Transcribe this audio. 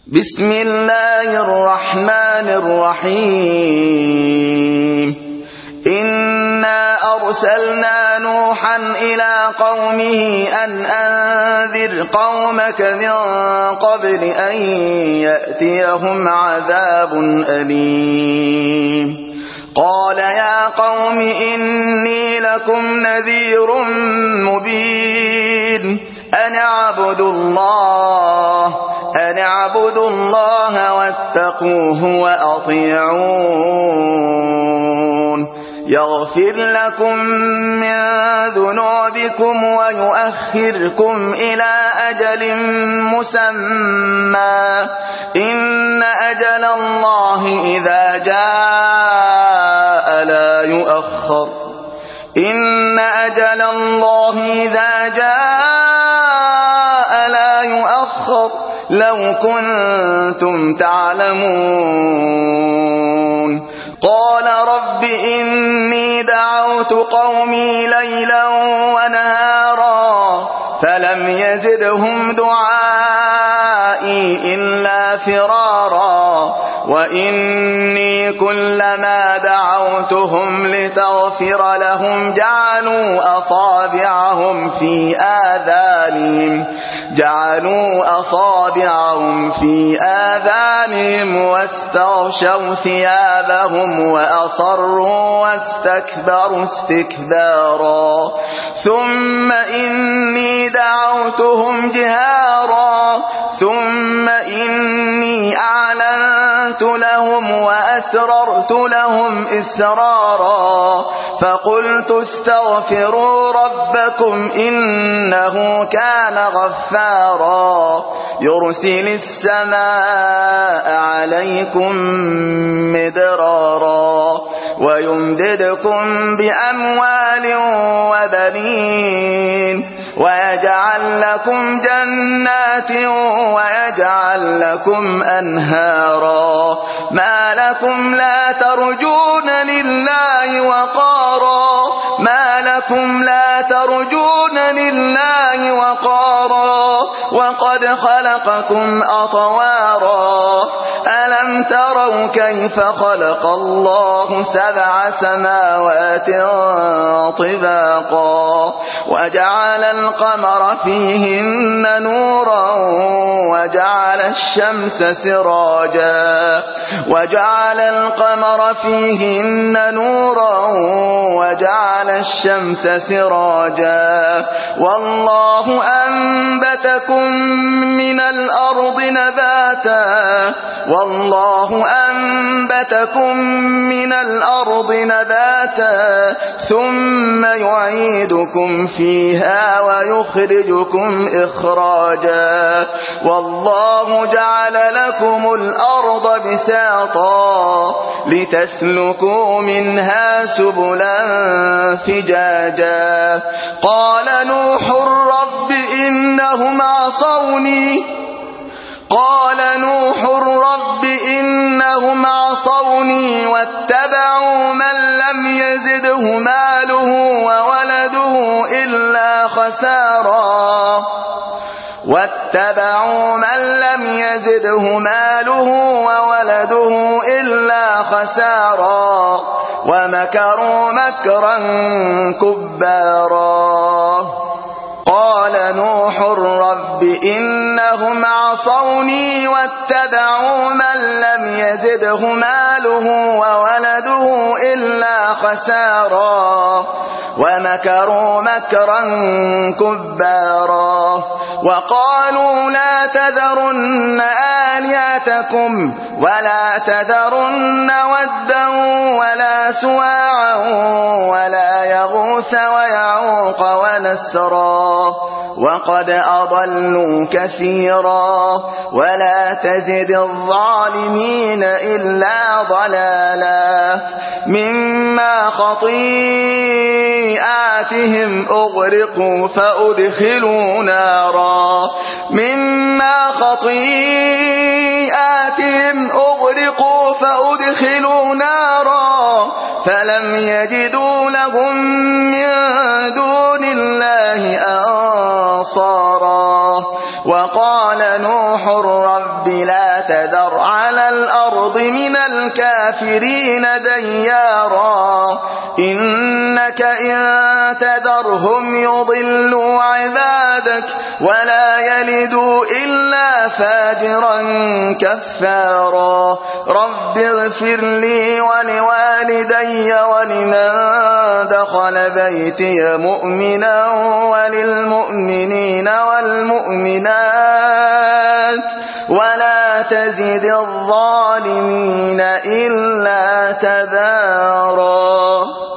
بسم الله الرحمن الرحيم إنا أرسلنا نوحا إلى قومه أن أنذر قومك من قبل أن يأتيهم عذاب أليم قال يا قوم إني لكم نذير مبين أن اعبدوا الله واتقوه وأطيعون يغفر لكم من ذنوبكم ويؤخركم إلى أجل مسمى إن أجل الله إذا جاء لا يؤخر إن أجل الله إذا جاء لا يؤخر لو كنتم تعلمون قال رب إني دعوت قومي ليلا ونهارا فلم يزدهم دعائي إلا فرارا وإني كلما دعوتهم لتغفر لهم جعلوا أصابعهم في آذانهم واستغشوا ثيابهم وأصروا واستكبروا استكبارا ثم إني دعوتهم جهارا ثم إني أعلنت لهم وأسررت لهم إسرارا فقلت استغفروا ربكم إنه كان غفارا يرسل السماء عليكم مدرارا ويمددكم بأموال وبنين ويجعل لكم جنات ويجعل لكم أنهارا ما لكم لا ترجون لله وقارا وقد خلقكم أطوارا ألم تروا كيف خلق الله 7 سماوات طباقا وجعل القمر فيهن نورا وجعل الشمس سراجا والله أنبتكم من الأرض نباتا ثم يعيدكم فيها ويخرجكم إخراجا والله جعل لكم الأرض بساطا لتسلكوا منها سبلا فجاجا قال نوح رب إنهم عصوني واتبعوا من لم يزده ماله وولده إلا خسارا ومكروا مكرا كبارا قال نوح رب إنهم عصوني واتبعوا من لم يزده ماله وولده إلا خسارا ومكروا مكرا كبارا وقالوا لا تذرن آلهتكم ولا تذرن ودا ولا سواعا ولا يغوث ويعوق ونسرا وقد أضلوا كثيرا ولا تزد الظالمين إلا ضلالا مما خطيئاتهم أغرقوا فأدخلوا نارا فلم يجدوا لهم من دون الله أنصارا وقال نوح رب لا تذر على الأرض من الكافرين ديارا إنك إن تذرهم يضلوا عبادك ولا يلدوا إلا فاجرا كفارا رب اغفر لي ولوالدي ولمن دخل بيتي مؤمنا وللمؤمنين والمؤمنات ولا تزد الظالمين إلا تبارا.